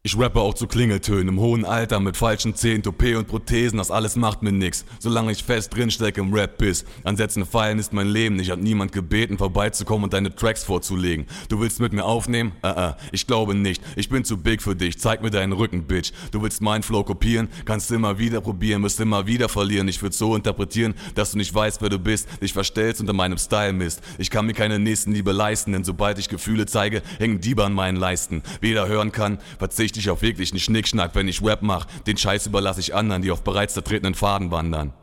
Ich rappe auch zu Klingeltönen, im hohen Alter mit falschen Zähnen, Toupet und Prothesen, das alles macht mir nix, solange ich fest drinstecke im Rap-Biss. An Sätzen feiern ist mein Leben, ich hab niemand gebeten, vorbeizukommen und deine Tracks vorzulegen. Du willst mit mir aufnehmen? Ich glaube nicht, ich bin zu big für dich, zeig mir deinen Rücken, Bitch. Du willst meinen Flow kopieren, kannst immer wieder probieren, wirst immer wieder verlieren. Ich würd's so interpretieren, dass du nicht weißt, wer du bist, dich verstellst unter meinem Style misst. Ich kann mir keine Nächstenliebe leisten, denn sobald ich Gefühle zeige, hängen Diebe an meinen Leisten. Wer da hören kann, verzichte ich auf jeglichen Schnickschnack, wenn ich Rap mach. Den Scheiß überlasse ich anderen, die auf bereits zertretenen Pfaden wandern.